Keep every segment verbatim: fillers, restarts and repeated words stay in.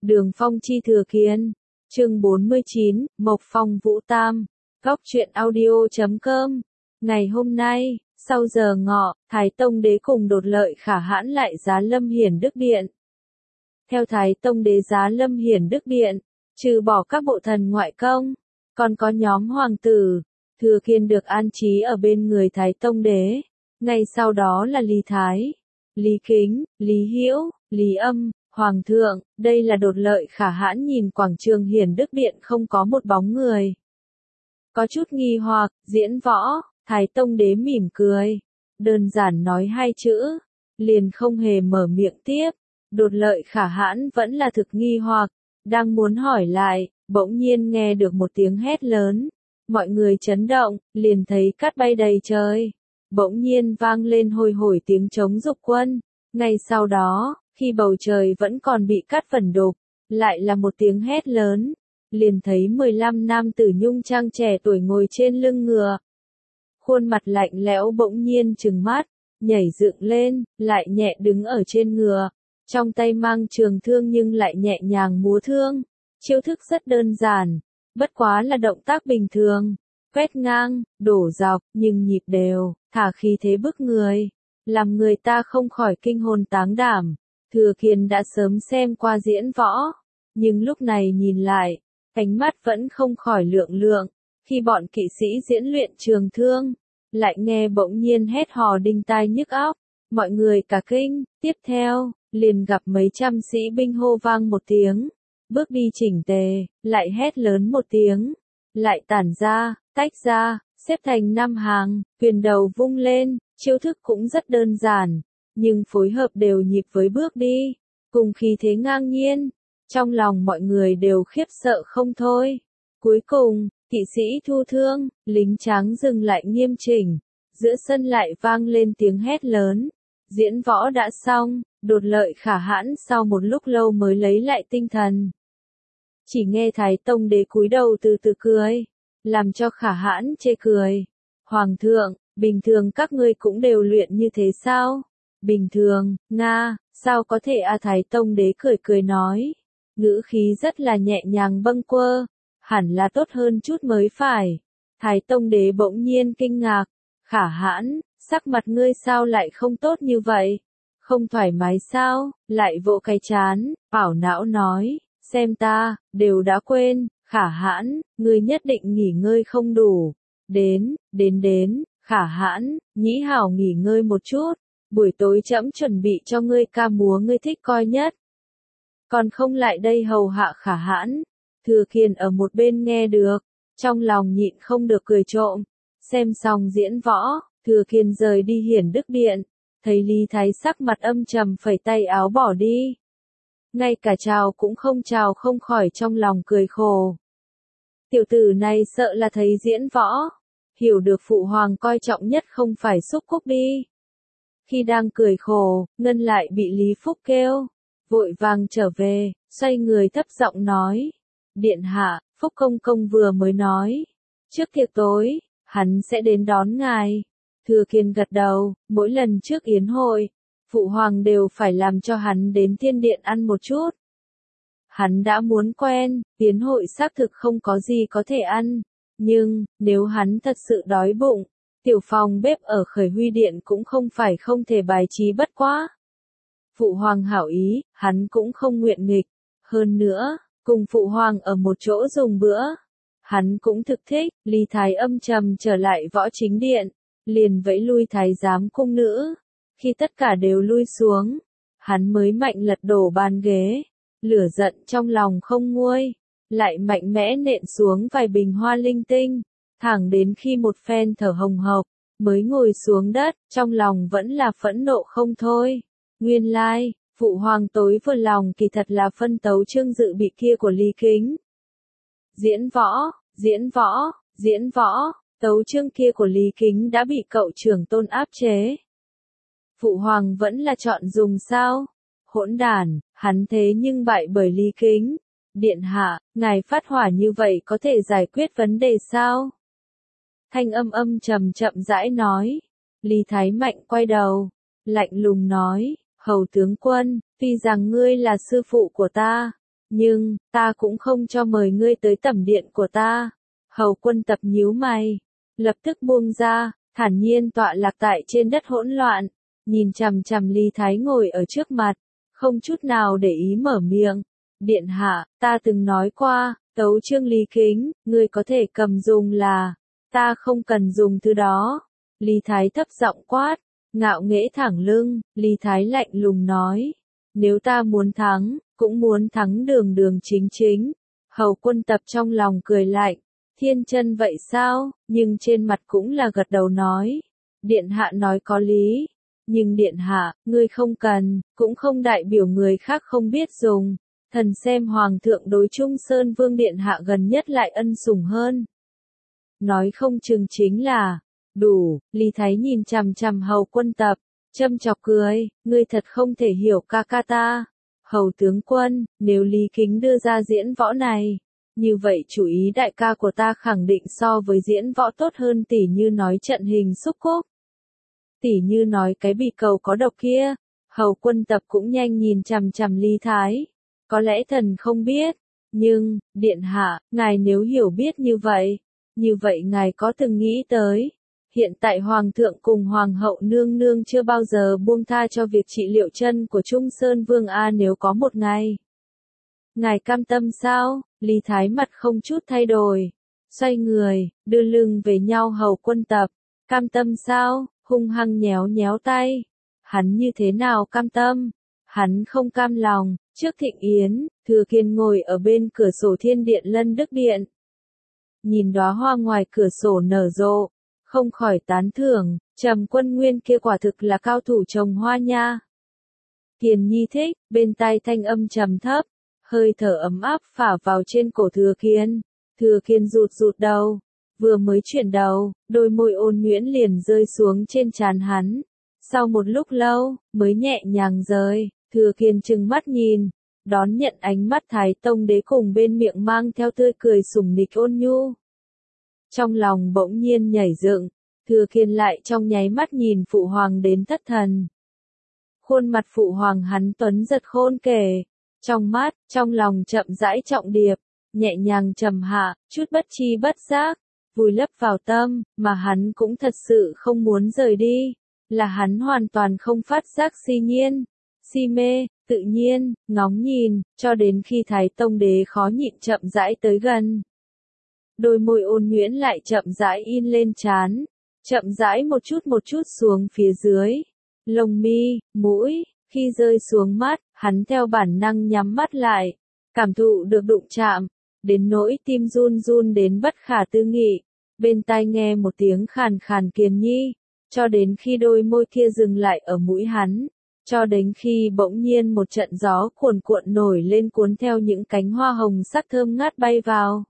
Đường Phong chi Thừa Kiên. Chương bốn mươi chín, Mộc Phong Vũ Tam. Góc truyện audio chấm com. Ngày hôm nay, sau giờ ngọ, Thái Tông Đế cùng Đột Lợi Khả Hãn lại giá Lâm Hiển Đức Điện. Theo Thái Tông Đế giá Lâm Hiển Đức Điện, trừ bỏ các bộ thần ngoại công, còn có nhóm hoàng tử, Thừa Kiên được an trí ở bên người Thái Tông Đế. Ngay sau đó là Lý Thái, Lý Kính, Lý Hữu, Lý Âm, Hoàng thượng. Đây là Đột Lợi Khả Hãn nhìn quảng trường Hiển Đức Điện không có một bóng người. Có chút nghi hoặc, diễn võ, Thái Tông Đế mỉm cười, đơn giản nói hai chữ, liền không hề mở miệng tiếp. Đột Lợi Khả Hãn vẫn là thực nghi hoặc, đang muốn hỏi lại, bỗng nhiên nghe được một tiếng hét lớn. Mọi người chấn động, liền thấy cát bay đầy trời. Bỗng nhiên vang lên hồi hổi tiếng trống dục quân. Ngay sau đó, khi bầu trời vẫn còn bị cát vẩn đục, lại là một tiếng hét lớn. Liền thấy mười lăm nam tử nhung trang trẻ tuổi ngồi trên lưng ngựa. Khuôn mặt lạnh lẽo bỗng nhiên trừng mắt, nhảy dựng lên, lại nhẹ đứng ở trên ngựa. Trong tay mang trường thương nhưng lại nhẹ nhàng múa thương. Chiêu thức rất đơn giản, bất quá là động tác bình thường. Quét ngang, đổ dọc, nhưng nhịp đều, thả khí thế bức người. Làm người ta không khỏi kinh hồn táng đảm. Thừa Kiên đã sớm xem qua diễn võ, nhưng lúc này nhìn lại, ánh mắt vẫn không khỏi lượng lượng. Khi bọn kỵ sĩ diễn luyện trường thương, lại nghe bỗng nhiên hét hò đinh tai nhức óc, mọi người cả kinh. Tiếp theo, liền gặp mấy trăm sĩ binh hô vang một tiếng, bước đi chỉnh tề, lại hét lớn một tiếng, lại tản ra, tách ra, xếp thành năm hàng, quyền đầu vung lên. Chiêu thức cũng rất đơn giản, nhưng phối hợp đều nhịp với bước đi, cùng khí thế ngang nhiên. Trong lòng mọi người đều khiếp sợ không thôi. Cuối cùng, kỵ sĩ thu thương, lính tráng dừng lại nghiêm chỉnh, giữa sân lại vang lên tiếng hét lớn. Diễn võ đã xong, Đột Lợi Khả Hãn sau một lúc lâu mới lấy lại tinh thần. Chỉ nghe Thái Tông Đế cúi đầu từ từ cười, làm cho Khả Hãn chê cười. Hoàng thượng, bình thường các ngươi cũng đều luyện như thế sao? Bình thường, Nga, sao có thể a Thái Tông Đế cười cười nói. Ngữ khí rất là nhẹ nhàng bâng quơ, hẳn là tốt hơn chút mới phải. Thái Tông Đế bỗng nhiên kinh ngạc, Khả Hãn, sắc mặt ngươi sao lại không tốt như vậy? Không thoải mái sao? Lại vỗ cái chán, ảo não nói, xem ta, đều đã quên, Khả Hãn, ngươi nhất định nghỉ ngơi không đủ. Đến, đến đến, Khả Hãn, nhĩ hảo nghỉ ngơi một chút, buổi tối trẫm chuẩn bị cho ngươi ca múa ngươi thích coi nhất. Còn không lại đây hầu hạ Khả Hãn. Thừa Kiên ở một bên nghe được, trong lòng nhịn không được cười trộm. Xem xong diễn võ, Thừa Kiên rời đi Hiển Đức Điện, thấy Lý Thái sắc mặt âm trầm phẩy tay áo bỏ đi. Ngay cả chào cũng không chào, không khỏi trong lòng cười khổ. Tiểu tử này sợ là thấy diễn võ, hiểu được phụ hoàng coi trọng nhất không phải xúc cúc đi. Khi đang cười khổ, Ngân lại bị Lý Phúc kêu, vội vàng trở về, xoay người thấp giọng nói. Điện hạ, Phúc công công vừa mới nói, trước tiệc tối, hắn sẽ đến đón ngài. Thừa Kiên gật đầu, mỗi lần trước yến hội, phụ hoàng đều phải làm cho hắn đến thiên điện ăn một chút. Hắn đã muốn quen, yến hội xác thực không có gì có thể ăn, nhưng, nếu hắn thật sự đói bụng, tiểu phòng bếp ở Khởi Huy Điện cũng không phải không thể bài trí bất quá. Phụ hoàng hảo ý, hắn cũng không nguyện nghịch, hơn nữa, cùng phụ hoàng ở một chỗ dùng bữa, hắn cũng thực thích. Lý Thái âm trầm trở lại võ chính điện, liền vẫy lui thái giám cung nữ. Khi tất cả đều lui xuống, hắn mới mạnh lật đổ bàn ghế, lửa giận trong lòng không nguôi, lại mạnh mẽ nện xuống vài bình hoa linh tinh, thẳng đến khi một phen thở hồng hộc, mới ngồi xuống đất, trong lòng vẫn là phẫn nộ không thôi. Nguyên lai, phụ hoàng tối vừa lòng kỳ thật là phân tấu chương dự bị kia của Lý Kính. Diễn võ, diễn võ, diễn võ, tấu chương kia của Lý Kính đã bị cậu trưởng tôn áp chế. Phụ hoàng vẫn là chọn dùng sao? Hỗn đản, hắn thế nhưng bại bởi Lý Kính. Điện hạ, ngài phát hỏa như vậy có thể giải quyết vấn đề sao? Thanh âm âm trầm chậm rãi nói. Lý Thái Mạnh quay đầu, lạnh lùng nói, hầu tướng quân, tuy rằng ngươi là sư phụ của ta, Nhưng, ta cũng không cho mời ngươi tới tẩm điện của ta. Hầu Quân Tập nhíu mày, lập tức buông ra, thản nhiên tọa lạc tại trên đất hỗn loạn, nhìn chằm chằm Lý Thái ngồi ở trước mặt, không chút nào để ý mở miệng. Điện hạ, ta từng nói qua, tấu chương Lý Kính, ngươi có thể cầm dùng là, ta không cần dùng thứ đó. Lý Thái thấp giọng quát, ngạo nghễ thẳng lưng, Lý Thái lạnh lùng nói, nếu ta muốn thắng, cũng muốn thắng đường đường chính chính. Hầu Quân Tập trong lòng cười lạnh, thiên chân vậy sao, nhưng trên mặt cũng là gật đầu nói, điện hạ nói có lý, nhưng điện hạ, ngươi không cần, cũng không đại biểu người khác không biết dùng. Thần xem hoàng thượng đối Trung Sơn Vương điện hạ gần nhất lại ân sủng hơn. Nói không chừng chính là, đủ, Lý Thái nhìn chằm chằm Hầu Quân Tập, châm chọc cười, ngươi thật không thể hiểu ca ca ta. Hầu tướng quân, nếu Lý Kính đưa ra diễn võ này, như vậy chủ ý đại ca của ta khẳng định so với diễn võ tốt hơn, tỉ như nói trận hình xúc cúc. Tỉ như nói cái bị cầu có độc kia. Hầu Quân Tập cũng nhanh nhìn chằm chằm Lý Thái. Có lẽ thần không biết, nhưng, điện hạ, ngài nếu hiểu biết như vậy, như vậy ngài có từng nghĩ tới, hiện tại hoàng thượng cùng hoàng hậu nương nương chưa bao giờ buông tha cho việc trị liệu chân của Trung Sơn Vương a, nếu có một ngày. Ngài cam tâm sao? Lý Thái mặt không chút thay đổi, xoay người, đưa lưng về nhau Hầu Quân Tập, cam tâm sao? Hung hăng nhéo nhéo tay. Hắn như thế nào cam tâm? Hắn không cam lòng. Trước thịnh yến, Thừa Kiên ngồi ở bên cửa sổ thiên điện Lân Đức Điện. Nhìn đóa hoa ngoài cửa sổ nở rộ, không khỏi tán thưởng, Trầm Quân Nguyên kia quả thực là cao thủ trồng hoa nha. Kiền Nhi thích, bên tai thanh âm trầm thấp, hơi thở ấm áp phả vào trên cổ Thừa Kiên. Thừa Kiên rụt rụt đầu, vừa mới chuyển đầu, đôi môi ôn nhuyễn liền rơi xuống trên trán hắn. Sau một lúc lâu, mới nhẹ nhàng rơi. Thừa Kiên trừng mắt nhìn, đón nhận ánh mắt Thái Tông Đế cùng bên miệng mang theo tươi cười sủng nịch ôn nhu. Trong lòng bỗng nhiên nhảy dựng, Thừa Kiên lại trong nháy mắt nhìn Phụ Hoàng đến thất thần. Khuôn mặt Phụ Hoàng hắn tuấn giật khôn kể, trong mắt, trong lòng chậm rãi trọng điệp, nhẹ nhàng trầm hạ, chút bất chi bất giác, vùi lấp vào tâm, mà hắn cũng thật sự không muốn rời đi, là hắn hoàn toàn không phát giác si nhiên. Si mê, tự nhiên, ngóng nhìn, cho đến khi Thái Tông Đế khó nhịn chậm rãi tới gần. Đôi môi ôn nhuyễn lại chậm rãi in lên trán, chậm rãi một chút một chút xuống phía dưới. Lông mi, mũi, khi rơi xuống mắt, hắn theo bản năng nhắm mắt lại, cảm thụ được đụng chạm, đến nỗi tim run run đến bất khả tư nghị. Bên tai nghe một tiếng khàn khàn Kiền Nhi, cho đến khi đôi môi kia dừng lại ở mũi hắn. Cho đến khi bỗng nhiên một trận gió cuồn cuộn nổi lên cuốn theo những cánh hoa hồng sắc thơm ngát bay vào.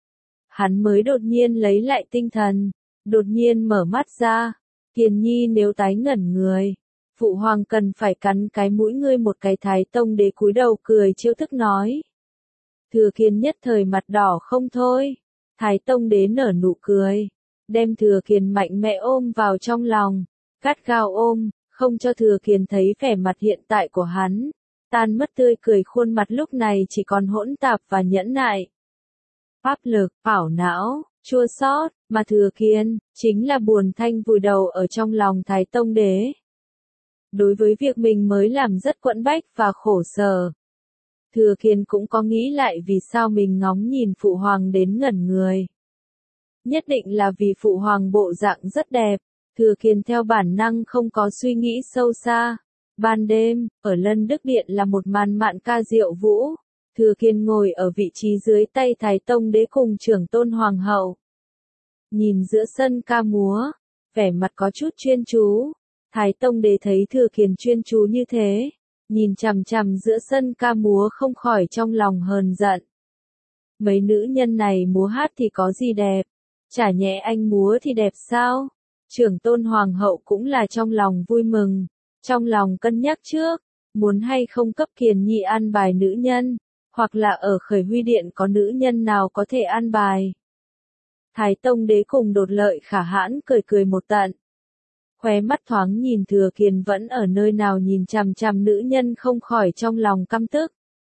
Hắn mới đột nhiên lấy lại tinh thần, đột nhiên mở mắt ra. Kiền Nhi nếu tái ngẩn người, Phụ Hoàng cần phải cắn cái mũi ngươi một cái. Thái Tông Đế cúi đầu cười trêu thức nói. Thừa Kiên nhất thời mặt đỏ không thôi. Thái Tông Đế nở nụ cười, đem Thừa Kiên mạnh mẽ ôm vào trong lòng, gắt gao ôm. Không cho Thừa Kiên thấy vẻ mặt hiện tại của hắn, tan mất tươi cười, khuôn mặt lúc này chỉ còn hỗn tạp và nhẫn nại. Áp lực, ảo não, chua xót, mà Thừa Kiên, chính là buồn thanh vùi đầu ở trong lòng Thái Tông Đế. Đối với việc mình mới làm rất quẫn bách và khổ sở, Thừa Kiên cũng có nghĩ lại vì sao mình ngóng nhìn Phụ Hoàng đến ngẩn người. Nhất định là vì Phụ Hoàng bộ dạng rất đẹp. Thừa Kiên theo bản năng không có suy nghĩ sâu xa. Ban đêm, ở Lân Đức Điện là một màn mạn ca diệu vũ. Thừa Kiên ngồi ở vị trí dưới tay Thái Tông Đế cùng trưởng tôn Hoàng hậu. Nhìn giữa sân ca múa, vẻ mặt có chút chuyên chú. Thái Tông Đế thấy Thừa Kiên chuyên chú như thế, nhìn chằm chằm giữa sân ca múa không khỏi trong lòng hờn giận. Mấy nữ nhân này múa hát thì có gì đẹp? Chả nhẽ anh múa thì đẹp sao? Trưởng tôn Hoàng hậu cũng là trong lòng vui mừng, trong lòng cân nhắc trước, muốn hay không cấp Kiền Nhi an bài nữ nhân, hoặc là ở Khởi Huy Điện có nữ nhân nào có thể an bài. Thái Tông Đế cùng Đột Lợi Khả hãn cười cười một tận. Khóe mắt thoáng nhìn Thừa Kiên vẫn ở nơi nào nhìn chằm chằm nữ nhân không khỏi trong lòng căm tức.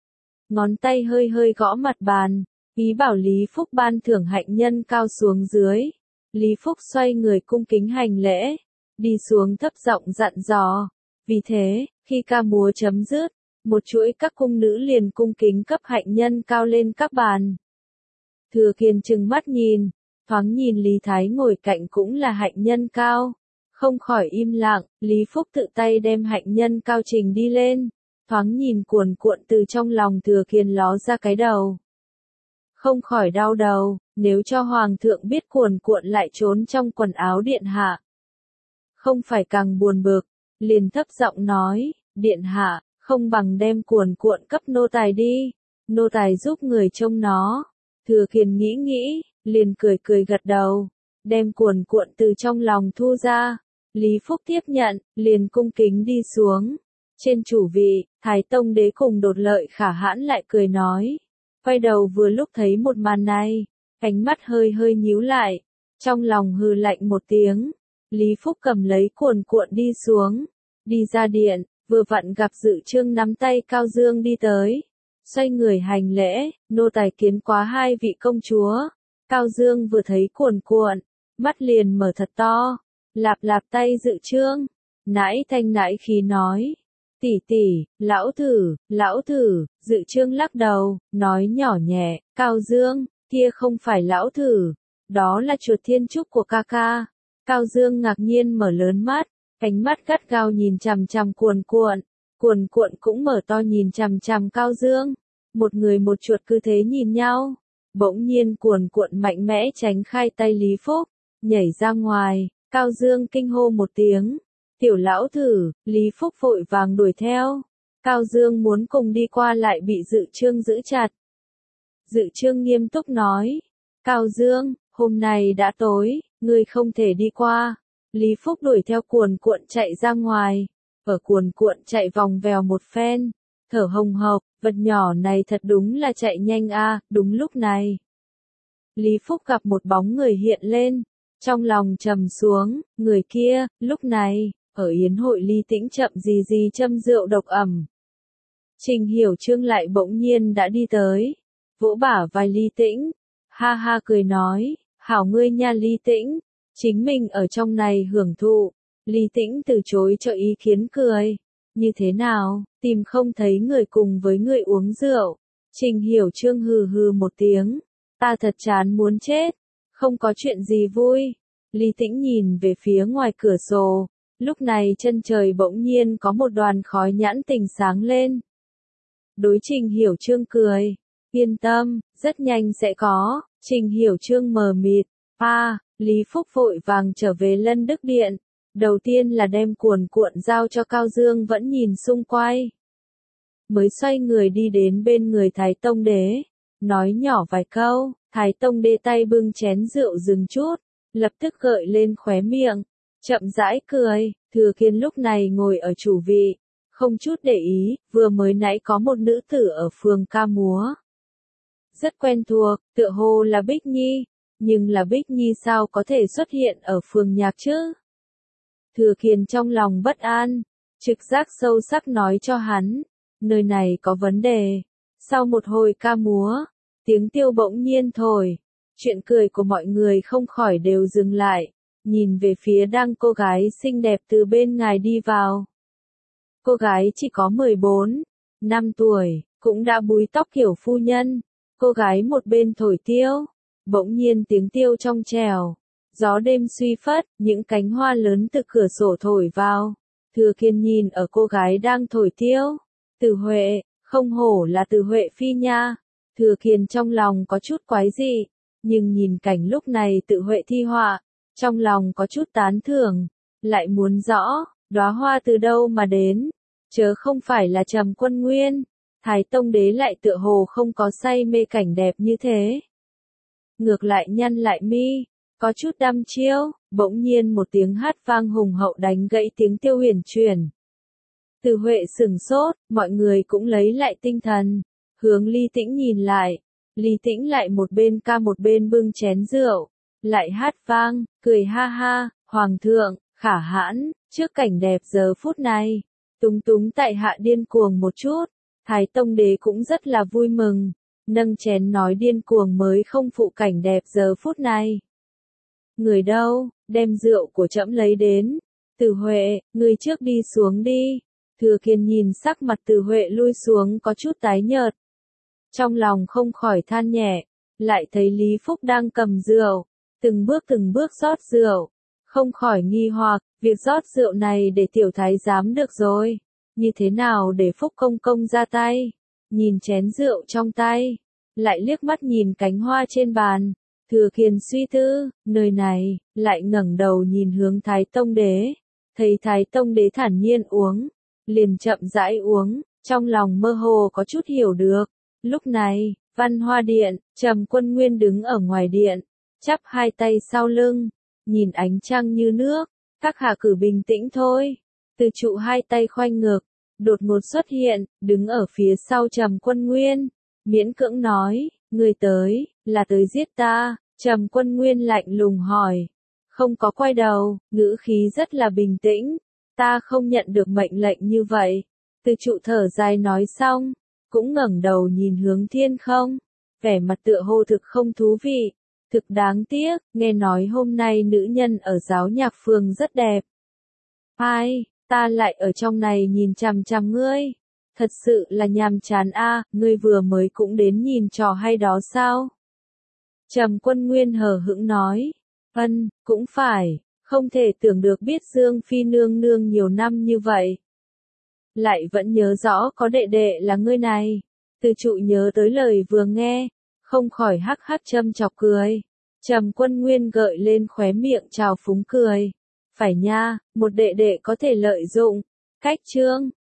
ngón tay hơi hơi gõ mặt bàn, ý bảo Lý Phúc ban thưởng hạnh nhân cao xuống dưới. Lý Phúc xoay người cung kính hành lễ, đi xuống thấp giọng dặn dò. Vì thế, khi ca múa chấm dứt, một chuỗi các cung nữ liền cung kính cấp hạnh nhân cao lên các bàn. Thừa Kiên trừng mắt nhìn, thoáng nhìn Lý Thái ngồi cạnh cũng là hạnh nhân cao. Không khỏi im lặng, Lý Phúc tự tay đem hạnh nhân cao trình đi lên, thoáng nhìn cuồn cuộn từ trong lòng Thừa Kiên ló ra cái đầu. Không khỏi đau đầu, nếu cho Hoàng thượng biết cuồn cuộn lại trốn trong quần áo điện hạ. Không phải càng buồn bực, liền thấp giọng nói, điện hạ, không bằng đem cuồn cuộn cấp nô tài đi, nô tài giúp người trông nó. Thừa Kiên nghĩ nghĩ, liền cười cười gật đầu, đem cuồn cuộn từ trong lòng thu ra. Lý Phúc tiếp nhận, liền cung kính đi xuống. Trên chủ vị, Thái Tông Đế cùng Đột Lợi Khả Hãn lại cười nói. Quay đầu vừa lúc thấy một màn này, ánh mắt hơi hơi nhíu lại, trong lòng hừ lạnh một tiếng. Lý Phúc cầm lấy cuồn cuộn đi xuống, đi ra điện, vừa vặn gặp Dự Trương nắm tay Cao Dương đi tới. Xoay người hành lễ, nô tài kiến quá hai vị công chúa. Cao Dương vừa thấy cuồn cuộn, mắt liền mở thật to, lạp lạp tay Dự Trương, nãi thanh nãi khí nói. Tỷ tỷ, lão thử, lão thử. Dự Trương lắc đầu, nói nhỏ nhẹ, Cao Dương, kia không phải lão thử, đó là chuột thiên trúc của ca ca. Cao Dương ngạc nhiên mở lớn mắt, ánh mắt gắt gao nhìn chằm chằm cuồn cuộn, cuồn cuộn cũng mở to nhìn chằm chằm Cao Dương. Một người một chuột cứ thế nhìn nhau, bỗng nhiên cuồn cuộn mạnh mẽ tránh khai tay Lý Phúc, nhảy ra ngoài. Cao Dương kinh hô một tiếng, tiểu lão thử. Lý Phúc vội vàng đuổi theo. Cao Dương muốn cùng đi qua lại bị Dự Trương giữ chặt. Dự Trương nghiêm túc nói, Cao Dương, hôm nay đã tối, ngươi không thể đi qua. Lý Phúc đuổi theo cuồn cuộn chạy ra ngoài, ở cuồn cuộn chạy vòng vèo một phen, thở hồng hộc, vật nhỏ này thật đúng là chạy nhanh a. À. Đúng lúc này, Lý Phúc gặp một bóng người hiện lên, trong lòng trầm xuống, người kia, lúc này, ở yến hội Ly Tĩnh chậm gì gì châm rượu độc ẩm. Trình Hiểu Trương lại bỗng nhiên đã đi tới, vỗ bả vai Ly Tĩnh, ha ha cười nói, hảo ngươi nha Ly Tĩnh, chính mình ở trong này hưởng thụ. Ly Tĩnh từ chối cho ý kiến cười, như thế nào, tìm không thấy người cùng với người uống rượu. Trình Hiểu Trương hừ hừ một tiếng, ta thật chán muốn chết, không có chuyện gì vui. Ly Tĩnh nhìn về phía ngoài cửa sổ, lúc này chân trời bỗng nhiên có một đoàn khói nhãn tình sáng lên. Đối Trình Hiểu Trương cười, yên tâm, rất nhanh sẽ có. Trình Hiểu Trương mờ mịt, a, Lý Phúc vội vàng trở về Lân Đức Điện, đầu tiên là đem cuồn cuộn giao cho Cao Dương vẫn nhìn xung quanh. Mới xoay người đi đến bên người Thái Tông Đế, nói nhỏ vài câu. Thái Tông Đế tay bưng chén rượu dừng chút, lập tức gợi lên khóe miệng, chậm rãi cười. Thừa Kiên lúc này ngồi ở chủ vị, không chút để ý, vừa mới nãy có một nữ tử ở phường ca múa. Rất quen thuộc, tựa hồ là Bích Nhi, nhưng là Bích Nhi sao có thể xuất hiện ở phường nhạc chứ? Thừa Kiên trong lòng bất an, trực giác sâu sắc nói cho hắn, nơi này có vấn đề. Sau một hồi ca múa, tiếng tiêu bỗng nhiên thổi, chuyện cười của mọi người không khỏi đều dừng lại, nhìn về phía đang cô gái xinh đẹp từ bên ngài đi vào. Cô gái chỉ có mười bốn, năm tuổi, cũng đã búi tóc kiểu phu nhân. Cô gái một bên thổi tiêu, bỗng nhiên tiếng tiêu trong trèo, gió đêm suy phất, những cánh hoa lớn từ cửa sổ thổi vào. Thừa Kiên nhìn ở cô gái đang thổi tiêu, Từ Huệ, không hổ là Từ Huệ phi nha. Thừa Kiên trong lòng có chút quái dị, nhưng nhìn cảnh lúc này Từ Huệ thi họa, trong lòng có chút tán thưởng, lại muốn rõ, đóa hoa từ đâu mà đến, chớ không phải là Trầm Quân Nguyên. Thái Tông Đế lại tựa hồ không có say mê cảnh đẹp như thế. Ngược lại nhăn lại mi, có chút đăm chiêu, bỗng nhiên một tiếng hát vang hùng hậu đánh gãy tiếng tiêu huyền chuyển. Từ Huệ sửng sốt, mọi người cũng lấy lại tinh thần, hướng Ly Tĩnh nhìn lại. Ly Tĩnh lại một bên ca một bên bưng chén rượu, lại hát vang, cười ha ha, Hoàng thượng, Khả Hãn, trước cảnh đẹp giờ phút này, túng túng tại hạ điên cuồng một chút. Thái Tông Đế cũng rất là vui mừng, nâng chén nói điên cuồng mới không phụ cảnh đẹp giờ phút này. Người đâu, đem rượu của trẫm lấy đến. Từ Huệ, người trước đi xuống đi. Thừa Kiên nhìn sắc mặt Từ Huệ lui xuống có chút tái nhợt. Trong lòng không khỏi than nhẹ, lại thấy Lý Phúc đang cầm rượu, từng bước từng bước rót rượu. Không khỏi nghi hoặc, việc rót rượu này để tiểu thái giám được rồi. Như thế nào để Phúc công công ra tay? Nhìn chén rượu trong tay, lại liếc mắt nhìn cánh hoa trên bàn. Thừa Kiên suy tư, nơi này, lại ngẩng đầu nhìn hướng Thái Tông Đế. Thấy Thái Tông Đế thản nhiên uống, liền chậm rãi uống, trong lòng mơ hồ có chút hiểu được. Lúc này, Văn Hoa Điện, Trầm Quân Nguyên đứng ở ngoài điện, chắp hai tay sau lưng, nhìn ánh trăng như nước, các hạ cử bình tĩnh thôi. Từ trụ hai tay khoanh ngực, đột ngột xuất hiện, đứng ở phía sau Trầm Quân Nguyên, miễn cưỡng nói, người tới, là tới giết ta. Trầm Quân Nguyên lạnh lùng hỏi, không có quay đầu, ngữ khí rất là bình tĩnh, ta không nhận được mệnh lệnh như vậy. Từ trụ thở dài nói xong, cũng ngẩng đầu nhìn hướng thiên không, vẻ mặt tựa hồ thực không thú vị, thực đáng tiếc, nghe nói hôm nay nữ nhân ở giáo nhạc phường rất đẹp. Ai, ta lại ở trong này nhìn chằm chằm ngươi, thật sự là nhàm chán a, ngươi vừa mới cũng đến nhìn trò hay đó sao? Trầm Quân Nguyên hờ hững nói, ân, cũng phải, không thể tưởng được biết Dương Phi nương nương nhiều năm như vậy. Lại vẫn nhớ rõ có đệ đệ là ngươi này. Từ trụ nhớ tới lời vừa nghe, không khỏi hắc hắc châm chọc cười. Trầm Quân Nguyên gợi lên khóe miệng trào phúng cười. Phải nha, một đệ đệ có thể lợi dụng. Cách chương,